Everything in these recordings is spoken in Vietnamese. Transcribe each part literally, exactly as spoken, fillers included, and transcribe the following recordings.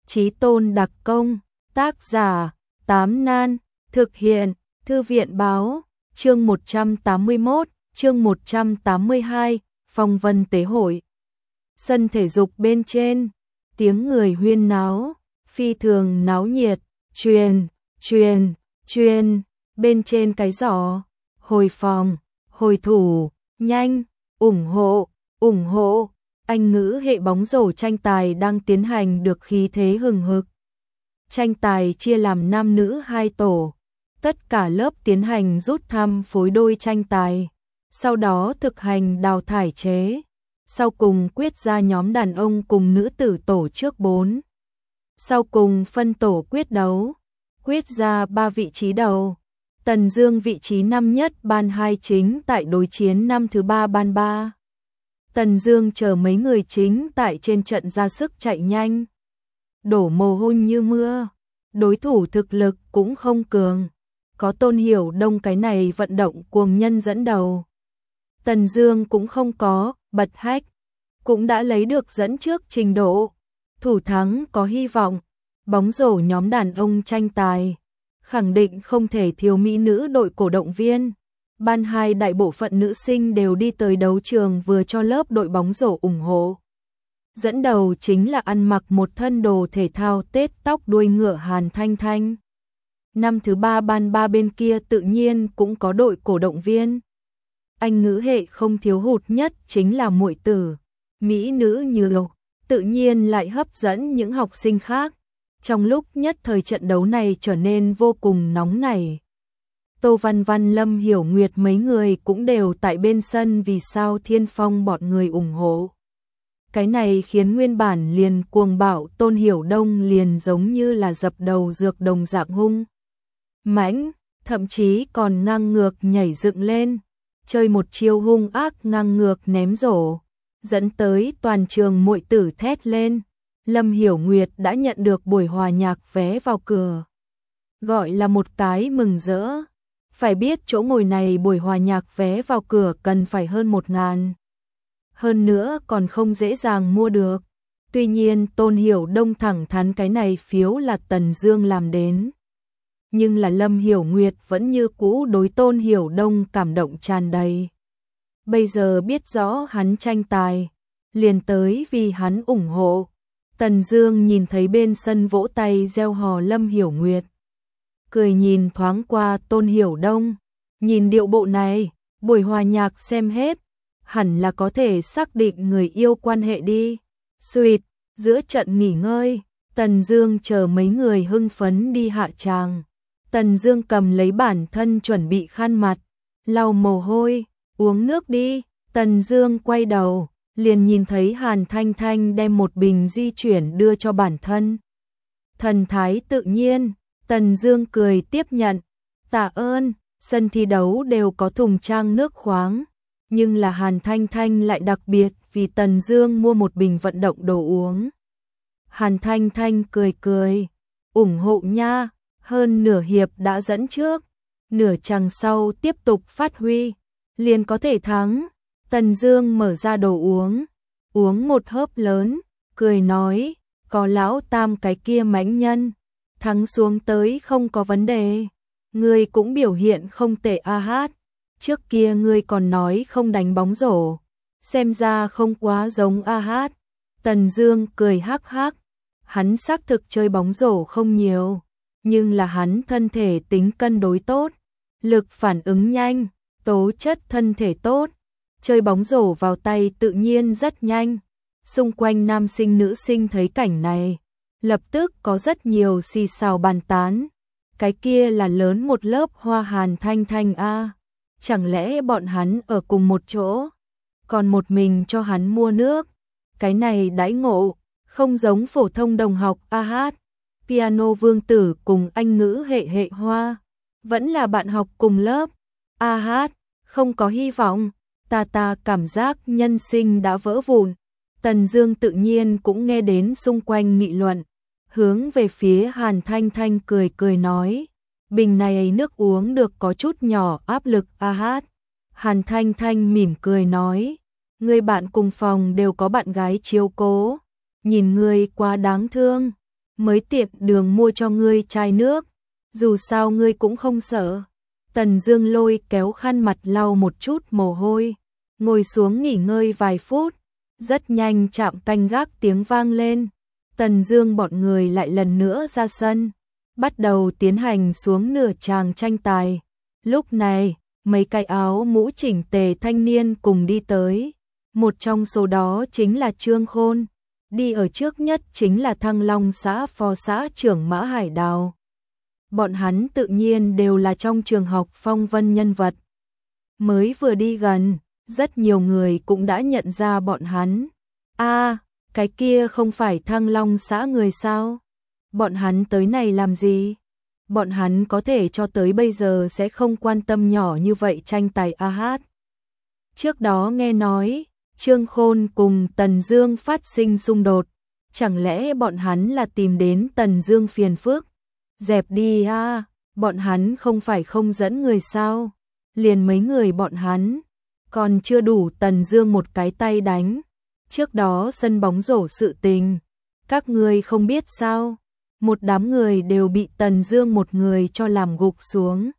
Chí Tôn đặc công, tác giả, Tám Nan, thực hiện, Thư viện báo, chương một trăm tám mươi mốt, chương một trăm tám mươi hai, Phong Vân Tế Hội. Sân thể dục bên trên, tiếng người huyên náo, phi thường náo nhiệt, truyền, truyền, truyền, bên trên cái giỏ, hồi phòng, hồi thủ, nhanh, ủng hộ, ủng hộ, Anh ngữ hệ bóng rổ tranh tài đang tiến hành được khí thế hừng hực. Tranh tài chia làm nam nữ hai tổ, tất cả lớp tiến hành rút thăm phối đôi tranh tài, sau đó thực hành đào thải chế, sau cùng quyết ra nhóm đàn ông cùng nữ tử tổ trước bốn. Sau cùng phân tổ quyết đấu, quyết ra ba vị trí đầu. Tần Dương vị trí năm nhất ban hai chính tại đối chiến năm thứ ba ban ba. Tần Dương chờ mấy người chính tại trên trận ra sức chạy nhanh, đổ mồ hôi như mưa, đối thủ thực lực cũng không cường, có Tôn Hiểu Đông cái này vận động cuồng nhân dẫn đầu. Tần Dương cũng không có bật hách, cũng đã lấy được dẫn trước trình độ, thủ thắng có hy vọng. Bóng rổ nhóm đàn ông tranh tài, khẳng định không thể thiếu mỹ nữ đội cổ động viên. Ban hai đại bộ phận nữ sinh đều đi tới đấu trường vừa cho lớp đội bóng rổ ủng hộ. Dẫn đầu chính là ăn mặc một thân đồ thể thao tết tóc đuôi ngựa Hàn Thanh Thanh. Năm thứ ba ban ba bên kia tự nhiên cũng có đội cổ động viên. Anh ngữ hệ không thiếu hụt nhất chính là muội tử, mỹ nữ như lộc, tự nhiên lại hấp dẫn những học sinh khác. Trong lúc nhất thời trận đấu này trở nên vô cùng nóng nảy. Tô Văn Văn, Lâm Hiểu Nguyệt mấy người cũng đều tại bên sân vì sao Thiên Phong bọn người ủng hộ. Cái này khiến nguyên bản liền cuồng bạo Tôn Hiểu Đông liền giống như là dập đầu dược đồng dạng hung mãnh, thậm chí còn ngang ngược nhảy dựng lên, chơi một chiêu hung ác ngang ngược ném rổ, dẫn tới toàn trường muội tử thét lên. Lâm Hiểu Nguyệt đã nhận được buổi hòa nhạc vé vào cửa, gọi là một cái mừng rỡ. Phải biết chỗ ngồi này buổi hòa nhạc vé vào cửa cần phải hơn một ngàn. Hơn nữa còn không dễ dàng mua được. Tuy nhiên Tôn Hiểu Đông thẳng thắn cái này phiếu là Tần Dương làm đến. Nhưng là Lâm Hiểu Nguyệt vẫn như cũ đối Tôn Hiểu Đông cảm động tràn đầy. Bây giờ biết rõ hắn tranh tài, liền tới vì hắn ủng hộ. Tần Dương nhìn thấy bên sân vỗ tay reo hò Lâm Hiểu Nguyệt, cười nhìn thoáng qua Tôn Hiểu Đông, nhìn điệu bộ này, buổi hòa nhạc xem hết, hẳn là có thể xác định người yêu quan hệ đi. Suýt, giữa trận nghỉ ngơi, Tần Dương chờ mấy người hưng phấn đi hạ tràng. Tần Dương cầm lấy bản thân chuẩn bị khăn mặt, lau mồ hôi, uống nước đi. Tần Dương quay đầu, liền nhìn thấy Hàn Thanh Thanh đem một bình di chuyển đưa cho bản thân. Thần thái tự nhiên, Tần Dương cười tiếp nhận, tạ ơn. Sân thi đấu đều có thùng trang nước khoáng, nhưng là Hàn Thanh Thanh lại đặc biệt vì Tần Dương mua một bình vận động đồ uống. Hàn Thanh Thanh cười cười, ủng hộ nha, hơn nửa hiệp đã dẫn trước, nửa chặng sau tiếp tục phát huy, liền có thể thắng. Tần Dương mở ra đồ uống, uống một hớp lớn, cười nói, có lão Tam cái kia mãnh nhân, thắng xuống tới không có vấn đề. Ngươi cũng biểu hiện không tệ a hát, trước kia ngươi còn nói không đánh bóng rổ, xem ra không quá giống a hát. Tần Dương cười hắc hắc, hắn xác thực chơi bóng rổ không nhiều, nhưng là hắn thân thể tính cân đối tốt, lực phản ứng nhanh, tố chất thân thể tốt, chơi bóng rổ vào tay tự nhiên rất nhanh. Xung quanh nam sinh nữ sinh thấy cảnh này, lập tức có rất nhiều xì xào bàn tán. Cái kia là lớn một lớp Hoa Hàn Thanh Thanh a, chẳng lẽ bọn hắn ở cùng một chỗ, còn một mình cho hắn mua nước, cái này đãi ngộ, không giống phổ thông đồng học a hát. Piano Vương Tử cùng Anh ngữ hệ hệ Hoa, vẫn là bạn học cùng lớp, a hát, không có hy vọng, ta ta cảm giác nhân sinh đã vỡ vụn. Tần Dương tự nhiên cũng nghe đến xung quanh nghị luận, hướng về phía Hàn Thanh Thanh cười cười nói, bình này nước uống được có chút nhỏ áp lực a hát. Hàn Thanh Thanh mỉm cười nói, người bạn cùng phòng đều có bạn gái chiếu cố, nhìn người quá đáng thương. mới tiện đường mua cho ngươi chai nước, dù sao ngươi cũng không sợ. Tần Dương lôi kéo khăn mặt lau một chút mồ hôi, ngồi xuống nghỉ ngơi vài phút, rất nhanh chạm canh gác tiếng vang lên. Tần Dương bọn người lại lần nữa ra sân, bắt đầu tiến hành xuống nửa tràng tranh tài. Lúc này, mấy cái áo mũ chỉnh tề thanh niên cùng đi tới, một trong số đó chính là Trương Khôn, đi ở trước nhất chính là Thăng Long xã phó xã trưởng Mã Hải Đào. Bọn hắn tự nhiên đều là trong trường học phong vân nhân vật. Mới vừa đi gần, rất nhiều người cũng đã nhận ra bọn hắn. A, à, cái kia không phải Thăng Long xã người sao? Bọn hắn tới này làm gì? Bọn hắn có thể cho tới bây giờ sẽ không quan tâm nhỏ như vậy tranh tài a hát. Trước đó nghe nói, Trương Khôn cùng Tần Dương phát sinh xung đột, chẳng lẽ bọn hắn là tìm đến Tần Dương phiền phức? Dẹp đi a, à, bọn hắn không phải không dẫn người sao? Liền mấy người bọn hắn, còn chưa đủ Tần Dương một cái tay đánh. Trước đó sân bóng rổ sự tình, các ngươi không biết sao? Một đám người đều bị Tần Dương một người cho làm gục xuống.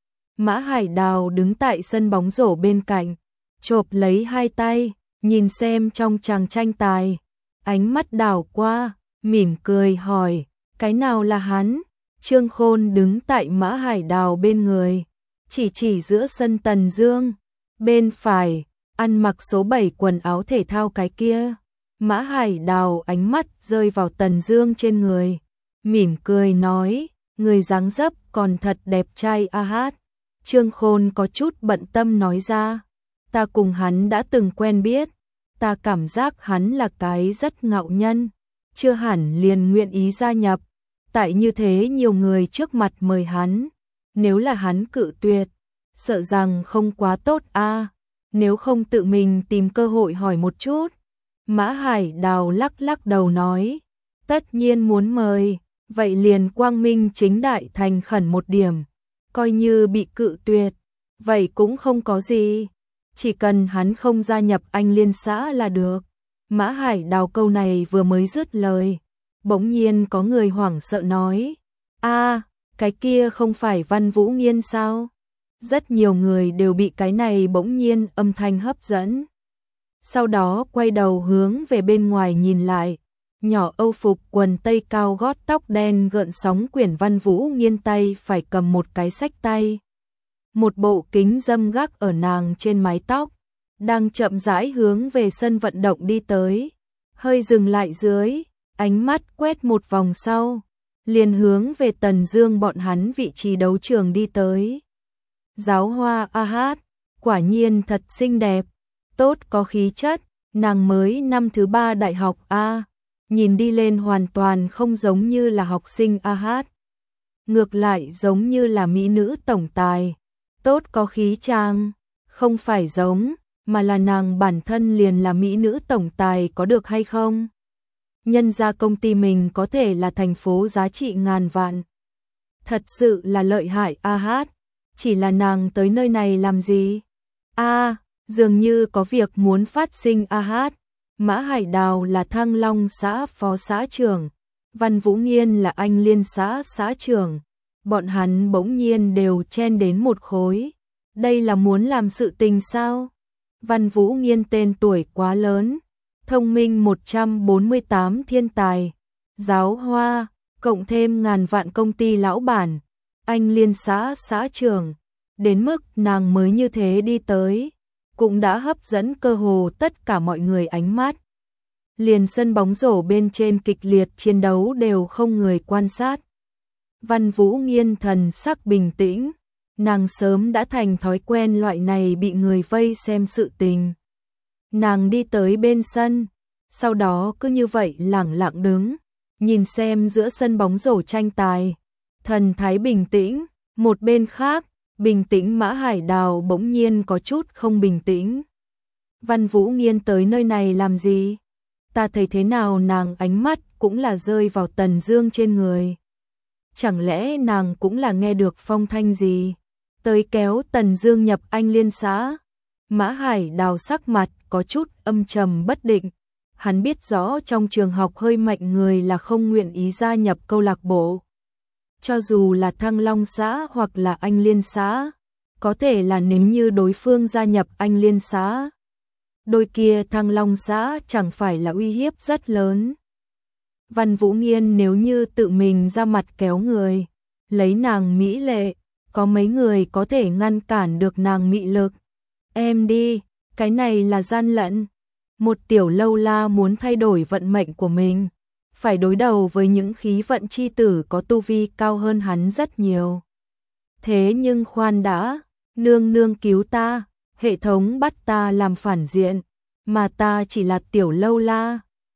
Mã Hải Đào đứng tại sân bóng rổ bên cạnh, chộp lấy hai tay, nhìn xem trong tràng tranh tài, ánh mắt đảo qua, mỉm cười hỏi, cái nào là hắn? Trương Khôn đứng tại Mã Hải Đào bên người, chỉ chỉ giữa sân Tần Dương, bên phải, ăn mặc số bảy quần áo thể thao cái kia. Mã Hải Đào ánh mắt rơi vào Tần Dương trên người, mỉm cười nói, người dáng dấp còn thật đẹp trai a hát. Trương Khôn có chút bận tâm nói ra, ta cùng hắn đã từng quen biết, ta cảm giác hắn là cái rất ngạo nhân, chưa hẳn liền nguyện ý gia nhập, tại như thế nhiều người trước mặt mời hắn, nếu là hắn cự tuyệt, sợ rằng không quá tốt a, nếu không tự mình tìm cơ hội hỏi một chút. Mã Hải Đào lắc lắc đầu nói, tất nhiên muốn mời, vậy liền quang minh chính đại thành khẩn một điểm, coi như bị cự tuyệt, vậy cũng không có gì, chỉ cần hắn không gia nhập Anh Liên xã là được. Mã Hải Đào câu này vừa mới dứt lời, bỗng nhiên có người hoảng sợ nói, a, cái kia không phải Văn Vũ Nghiên sao? Rất nhiều người đều bị cái này bỗng nhiên âm thanh hấp dẫn. Sau đó quay đầu hướng về bên ngoài nhìn lại, nhỏ Âu phục quần tây cao gót tóc đen gợn sóng quyển Văn Vũ Nghiên tay phải cầm một cái xách tay. Một bộ kính dâm gác ở nàng trên mái tóc, đang chậm rãi hướng về sân vận động đi tới, hơi dừng lại dưới, ánh mắt quét một vòng sau, liền hướng về Tần Dương bọn hắn vị trí đấu trường đi tới. Giáo hoa a hát, quả nhiên thật xinh đẹp, tốt có khí chất, nàng mới năm thứ ba đại học a, nhìn đi lên hoàn toàn không giống như là học sinh a hát, ngược lại giống như là mỹ nữ tổng tài, tốt có khí trang, không phải giống, mà là nàng bản thân liền là mỹ nữ tổng tài có được hay không? Nhân ra công ty mình có thể là thành phố giá trị ngàn vạn. Thật sự là lợi hại a hát, chỉ là nàng tới nơi này làm gì? A, dường như có việc muốn phát sinh a hát. Mã Hải Đào là Thăng Long xã phó xã trưởng, Văn Vũ Nghiên là Anh Liên xã xã trưởng, bọn hắn bỗng nhiên đều chen đến một khối. Đây là muốn làm sự tình sao? Văn Vũ Nghiên tên tuổi quá lớn, thông minh một trăm bốn mươi tám thiên tài, giáo hoa, cộng thêm ngàn vạn công ty lão bản, Anh Liên xã xã trưởng, đến mức nàng mới như thế đi tới, cũng đã hấp dẫn cơ hồ tất cả mọi người ánh mắt. Liền sân bóng rổ bên trên kịch liệt chiến đấu đều không người quan sát. Văn Vũ Nghiên thần sắc bình tĩnh, nàng sớm đã thành thói quen loại này bị người vây xem sự tình. Nàng đi tới bên sân, sau đó cứ như vậy lẳng lặng đứng, nhìn xem giữa sân bóng rổ tranh tài, thần thái bình tĩnh. Một bên khác, bình tĩnh Mã Hải Đào bỗng nhiên có chút không bình tĩnh. Văn Vũ Nghiên tới nơi này làm gì? Ta thấy thế nào nàng ánh mắt cũng là rơi vào Tần Dương trên người. Chẳng lẽ nàng cũng là nghe được phong thanh gì? Tới kéo Tần Dương nhập Anh Liên xã? Mã Hải Đào sắc mặt có chút âm trầm bất định, hắn biết rõ trong trường học hơi mạnh người là không nguyện ý gia nhập câu lạc bộ. Cho dù là Thăng Long xã hoặc là Anh Liên xã, có thể là nếu như đối phương gia nhập Anh Liên xã, đôi kia Thăng Long xã chẳng phải là uy hiếp rất lớn. Văn Vũ Nghiên nếu như tự mình ra mặt kéo người, lấy nàng mỹ lệ, có mấy người có thể ngăn cản được nàng mị lực. Em đi, cái này là gian lận. Một tiểu lâu la muốn thay đổi vận mệnh của mình, phải đối đầu với những khí vận chi tử có tu vi cao hơn hắn rất nhiều. Thế nhưng khoan đã, nương nương cứu ta, hệ thống bắt ta làm phản diện, mà ta chỉ là tiểu lâu la.